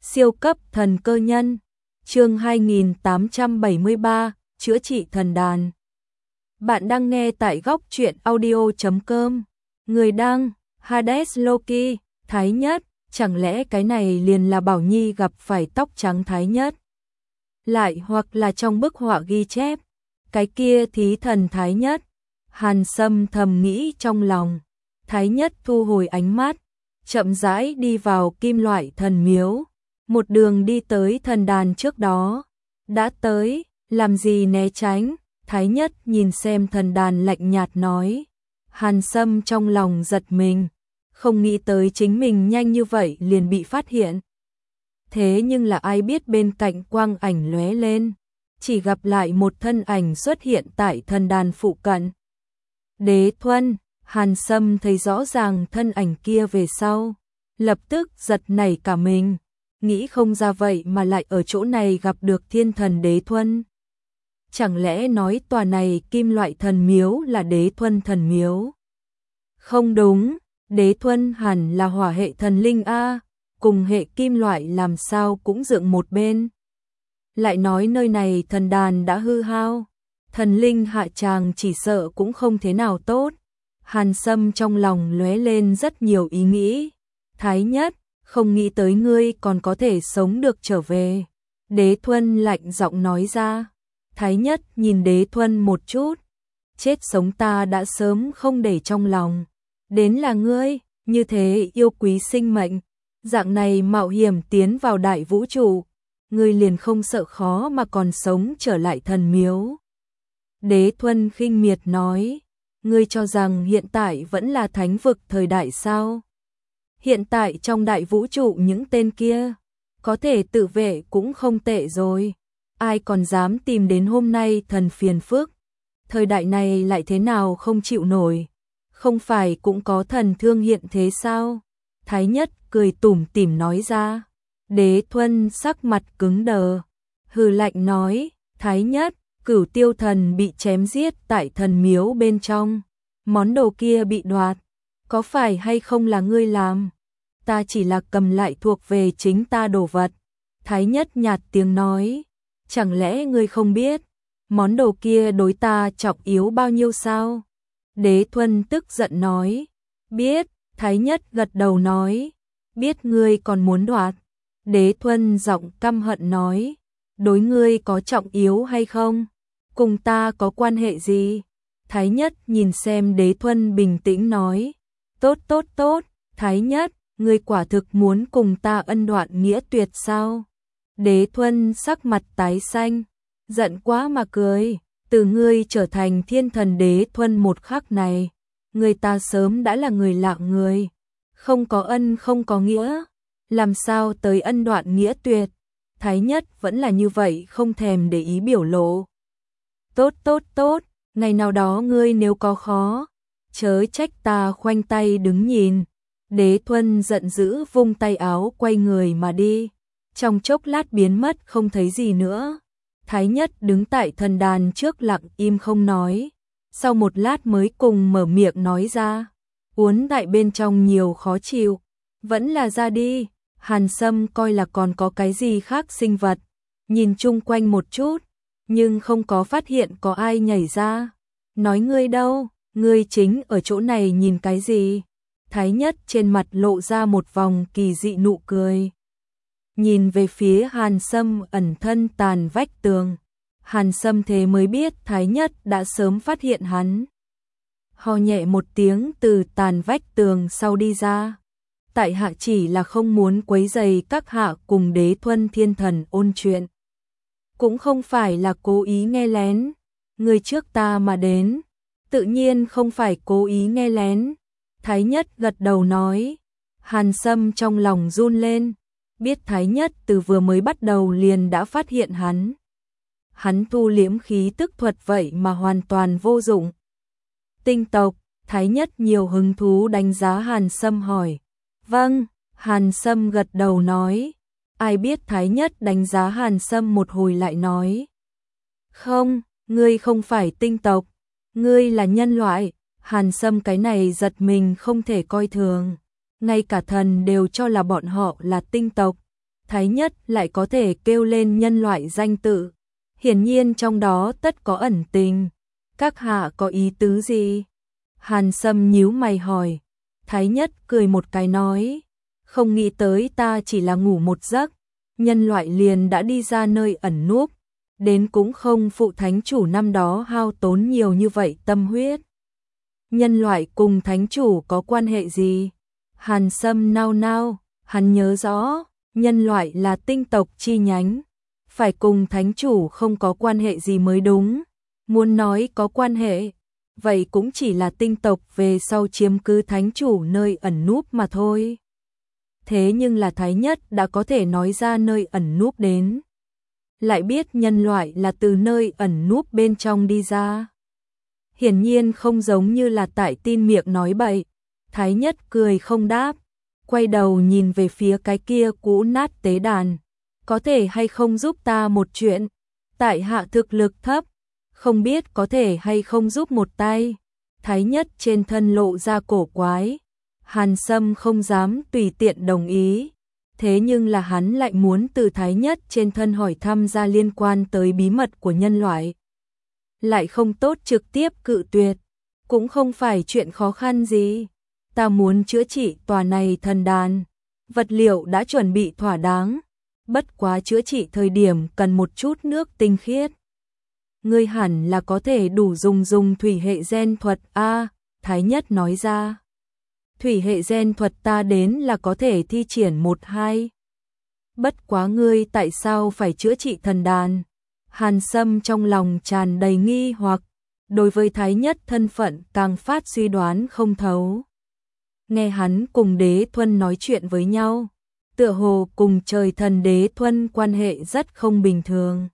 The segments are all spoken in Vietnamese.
Siêu cấp thần cơ nhân. Chương 2873, chữa trị thần đàn. Bạn đang nghe tại góc truyện audio.com. Người đăng, Hades Loki, Thái Nhất, chẳng lẽ cái này liền là Bảo Nhi gặp phải tóc trắng Thái Nhất? Lại hoặc là trong bức họa ghi chép, cái kia thí thần Thái Nhất. Hàn Sâm thầm nghĩ trong lòng. Thái Nhất thu hồi ánh mắt, chậm rãi đi vào kim loại thần miếu. Một đường đi tới thần đàn trước đó. Đã tới, làm gì né tránh? Thái Nhất nhìn xem thần đàn lạnh nhạt nói. Hàn Sâm trong lòng giật mình, không nghĩ tới chính mình nhanh như vậy liền bị phát hiện. Thế nhưng là ai biết bên cạnh quang ảnh lóe lên, chỉ gặp lại một thân ảnh xuất hiện tại thần đàn phụ cận. Đế Thuần. Hàn Sâm thấy rõ ràng thân ảnh kia về sau, lập tức giật nảy cả mình, nghĩ không ra vậy mà lại ở chỗ này gặp được thiên thần Đế Thuần. Chẳng lẽ nói tòa này kim loại thần miếu là Đế Thuần thần miếu? Không đúng, Đế Thuần hẳn là hỏa hệ thần linh a, cùng hệ kim loại làm sao cũng dựng một bên. Lại nói nơi này thần đàn đã hư hao, thần linh hạ tràng chỉ sợ cũng không thế nào tốt. Hàn Sâm trong lòng lóe lên rất nhiều ý nghĩ. Thái Nhất, không nghĩ tới ngươi còn có thể sống được trở về. Đế Thuần lạnh giọng nói ra. Thái Nhất nhìn Đế Thuần một chút. Chết sống ta đã sớm không để trong lòng. Đến là ngươi, như thế yêu quý sinh mệnh. Dạng này mạo hiểm tiến vào đại vũ trụ. Ngươi liền không sợ khó mà còn sống trở lại thần miếu. Đế Thuần khinh miệt nói. Ngươi cho rằng hiện tại vẫn là thánh vực thời đại sao? Hiện tại trong đại vũ trụ những tên kia, có thể tự vệ cũng không tệ rồi. Ai còn dám tìm đến hôm nay thần phiền phức? Thời đại này lại thế nào không chịu nổi? Không phải cũng có thần thương hiện thế sao? Thái Nhất cười tủm tỉm nói ra. Đế Thuần sắc mặt cứng đờ, hừ lạnh nói, Thái Nhất, Cửu Tiêu thần bị chém giết tại thần miếu bên trong, món đồ kia bị đoạt, có phải hay không là ngươi làm? Ta chỉ là cầm lại thuộc về chính ta đồ vật. Thái Nhất nhạt tiếng nói, chẳng lẽ ngươi không biết, món đồ kia đối ta trọng yếu bao nhiêu sao? Đế Thuần tức giận nói, biết. Thái Nhất gật đầu nói, biết ngươi còn muốn đoạt. Đế Thuần giọng căm hận nói, đối ngươi có trọng yếu hay không? Cùng ta có quan hệ gì? Thái Nhất nhìn xem Đế Thuần bình tĩnh nói. Tốt tốt tốt, Thái Nhất, ngươi quả thực muốn cùng ta ân đoạn nghĩa tuyệt sao? Đế Thuần sắc mặt tái xanh, giận quá mà cười. Từ ngươi trở thành thiên thần Đế Thuần một khắc này, người ta sớm đã là người lạ người. Không có ân không có nghĩa, làm sao tới ân đoạn nghĩa tuyệt? Thái Nhất vẫn là như vậy không thèm để ý biểu lộ. Tốt tốt tốt, ngày nào đó ngươi nếu có khó, chớ trách ta khoanh tay đứng nhìn. Đế Thuần giận dữ vung tay áo quay người mà đi, trong chốc lát biến mất không thấy gì nữa. Thái Nhất đứng tại thần đàn trước lặng im không nói, sau một lát mới cùng mở miệng nói ra. Uốn tại bên trong nhiều khó chịu, vẫn là ra đi. Hàn Sâm coi là còn có cái gì khác sinh vật, nhìn chung quanh một chút, nhưng không có phát hiện có ai nhảy ra. Nói ngươi đâu, ngươi chính ở chỗ này nhìn cái gì? Thái Nhất trên mặt lộ ra một vòng kỳ dị nụ cười. Nhìn về phía Hàn Sâm ẩn thân tàn vách tường. Hàn Sâm thế mới biết Thái Nhất đã sớm phát hiện hắn. Ho nhẹ một tiếng từ tàn vách tường sau đi ra. Tại hạ chỉ là không muốn quấy rầy các hạ cùng Đế Thuần thiên thần ôn chuyện. Cũng không phải là cố ý nghe lén. Người trước ta mà đến, tự nhiên không phải cố ý nghe lén. Thái Nhất gật đầu nói. Hàn Sâm trong lòng run lên, biết Thái Nhất từ vừa mới bắt đầu liền đã phát hiện hắn. Hắn thu liễm khí tức thuật vậy mà hoàn toàn vô dụng. Tinh tộc. Thái Nhất nhiều hứng thú đánh giá Hàn Sâm hỏi. Vâng, Hàn Sâm gật đầu nói. Ai biết Thái Nhất đánh giá Hàn Sâm một hồi lại nói. Không, ngươi không phải tinh tộc, ngươi là nhân loại. Hàn Sâm cái này giật mình không thể coi thường. Ngay cả thần đều cho là bọn họ là tinh tộc. Thái Nhất lại có thể kêu lên nhân loại danh tự. Hiển nhiên trong đó tất có ẩn tình. Các hạ có ý tứ gì? Hàn Sâm nhíu mày hỏi. Thái Nhất cười một cái nói. Không nghĩ tới ta chỉ là ngủ một giấc. Nhân loại liền đã đi ra nơi ẩn núp. Đến cũng không phụ thánh chủ năm đó hao tốn nhiều như vậy tâm huyết. Nhân loại cùng thánh chủ có quan hệ gì? Hàn Sâm nao nao, hắn nhớ rõ, nhân loại là tinh tộc chi nhánh. Phải cùng thánh chủ không có quan hệ gì mới đúng. Muốn nói có quan hệ, vậy cũng chỉ là tinh tộc về sau chiếm cứ thánh chủ nơi ẩn núp mà thôi. Thế nhưng là Thái Nhất đã có thể nói ra nơi ẩn núp đến. Lại biết nhân loại là từ nơi ẩn núp bên trong đi ra. Hiển nhiên không giống như là tại tin miệng nói bậy. Thái Nhất cười không đáp, quay đầu nhìn về phía cái kia cũ nát tế đàn. Có thể hay không giúp ta một chuyện? Tại hạ thực lực thấp, không biết có thể hay không giúp một tay. Thái Nhất trên thân lộ ra cổ quái. Hàn Sâm không dám tùy tiện đồng ý. Thế nhưng là hắn lại muốn từ Thái Nhất trên thân hỏi thăm ra liên quan tới bí mật của nhân loại. Lại không tốt trực tiếp cự tuyệt. Cũng không phải chuyện khó khăn gì. Ta muốn chữa trị tòa này thần đàn. Vật liệu đã chuẩn bị thỏa đáng. Bất quá chữa trị thời điểm cần một chút nước tinh khiết. Ngươi hẳn là có thể đủ dùng thủy hệ gen thuật a. Thái Nhất nói ra. Thủy hệ gen thuật ta đến là có thể thi triển 1-2. Bất quá ngươi tại sao phải chữa trị thần đàn? Hàn Sâm trong lòng tràn đầy nghi hoặc, đối với Thái Nhất thân phận càng phát suy đoán không thấu. Nghe hắn cùng Đế Thuần nói chuyện với nhau, tựa hồ cùng trời thần Đế Thuần quan hệ rất không bình thường.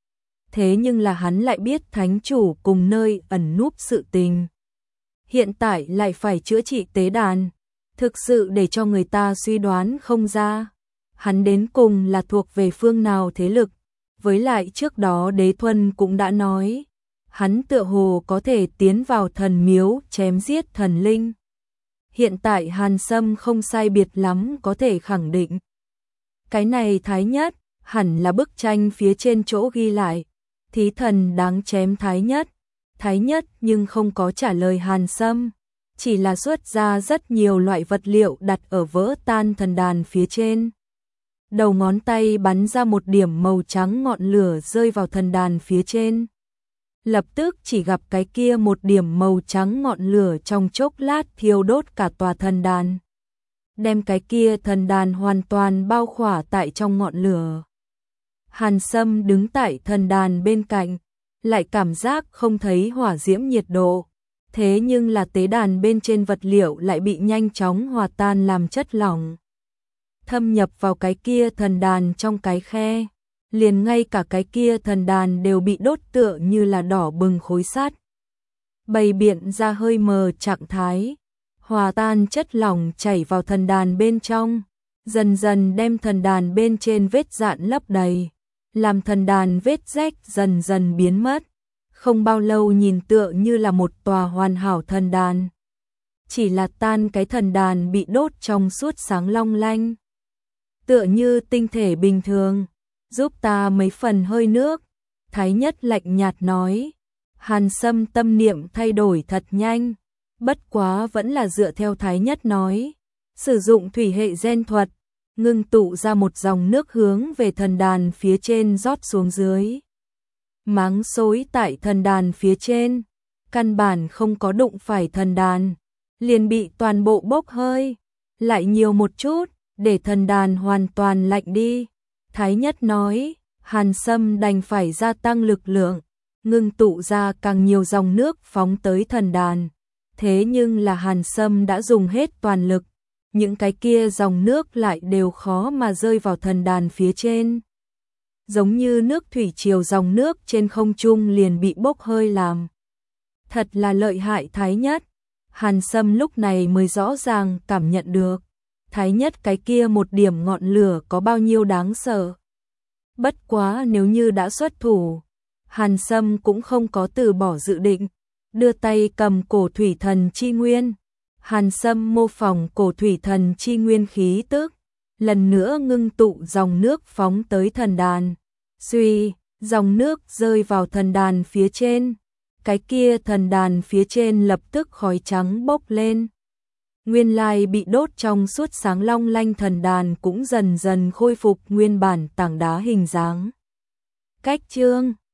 Thế nhưng là hắn lại biết thánh chủ cùng nơi ẩn núp sự tình. Hiện tại lại phải chữa trị tế đàn, thực sự để cho người ta suy đoán không ra. Hắn đến cùng là thuộc về phương nào thế lực, với lại trước đó Đế Thuần cũng đã nói, hắn tựa hồ có thể tiến vào thần miếu chém giết thần linh. Hiện tại Hàn Sâm không sai biệt lắm có thể khẳng định. Cái này Thái Nhất, hẳn là bức tranh phía trên chỗ ghi lại, thí thần đáng chém Thái Nhất. Thái Nhất nhưng không có trả lời Hàn Sâm, chỉ là xuất ra rất nhiều loại vật liệu đặt ở vỡ tan thần đàn phía trên. Đầu ngón tay bắn ra một điểm màu trắng ngọn lửa rơi vào thần đàn phía trên. Lập tức chỉ gặp cái kia một điểm màu trắng ngọn lửa trong chốc lát thiêu đốt cả tòa thần đàn. Đem cái kia thần đàn hoàn toàn bao khỏa tại trong ngọn lửa. Hàn Sâm đứng tại thần đàn bên cạnh, lại cảm giác không thấy hỏa diễm nhiệt độ. Thế nhưng là tế đàn bên trên vật liệu lại bị nhanh chóng hòa tan làm chất lỏng. Thâm nhập vào cái kia thần đàn trong cái khe. Liền ngay cả cái kia thần đàn đều bị đốt tựa như là đỏ bừng khối sắt. Bày biện ra hơi mờ trạng thái. Hòa tan chất lỏng chảy vào thần đàn bên trong. Dần dần đem thần đàn bên trên vết dạn lấp đầy. Làm thần đàn vết rách dần dần biến mất. Không bao lâu nhìn tựa như là một tòa hoàn hảo thần đàn. Chỉ là tan cái thần đàn bị đốt trong suốt sáng long lanh. Tựa như tinh thể bình thường. Giúp ta mấy phần hơi nước. Thái Nhất lạnh nhạt nói. Hàn Sâm tâm niệm thay đổi thật nhanh. Bất quá vẫn là dựa theo Thái Nhất nói. Sử dụng thủy hệ gen thuật. Ngưng tụ ra một dòng nước hướng về thần đàn phía trên rót xuống dưới. Máng xối tại thần đàn phía trên. Căn bản không có đụng phải thần đàn. Liền bị toàn bộ bốc hơi. Lại nhiều một chút. Để thần đàn hoàn toàn lạnh đi. Thái Nhất nói. Hàn Sâm đành phải gia tăng lực lượng. Ngưng tụ ra càng nhiều dòng nước phóng tới thần đàn. Thế nhưng là Hàn Sâm đã dùng hết toàn lực. Những cái kia dòng nước lại đều khó mà rơi vào thần đàn phía trên. Giống như nước thủy triều dòng nước trên không trung liền bị bốc hơi làm. Thật là lợi hại Thái Nhất. Hàn Sâm lúc này mới rõ ràng cảm nhận được. Thái Nhất cái kia một điểm ngọn lửa có bao nhiêu đáng sợ. Bất quá nếu như đã xuất thủ, Hàn Sâm cũng không có từ bỏ dự định. Đưa tay cầm cổ thủy thần chi nguyên. Hàn Sâm mô phỏng cổ thủy thần chi nguyên khí tức. lần nữa ngưng tụ dòng nước phóng tới thần đàn. Suy, dòng nước rơi vào thần đàn phía trên. Cái kia thần đàn phía trên lập tức khói trắng bốc lên. Nguyên lai bị đốt trong suốt sáng long lanh thần đàn cũng dần dần khôi phục nguyên bản tảng đá hình dáng. Cách chương